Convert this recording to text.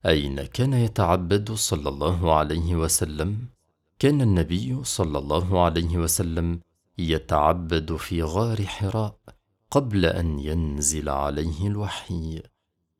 أين كان يتعبد صلى الله عليه وسلم؟ كان النبي صلى الله عليه وسلم يتعبد في غار حراء قبل أن ينزل عليه الوحي.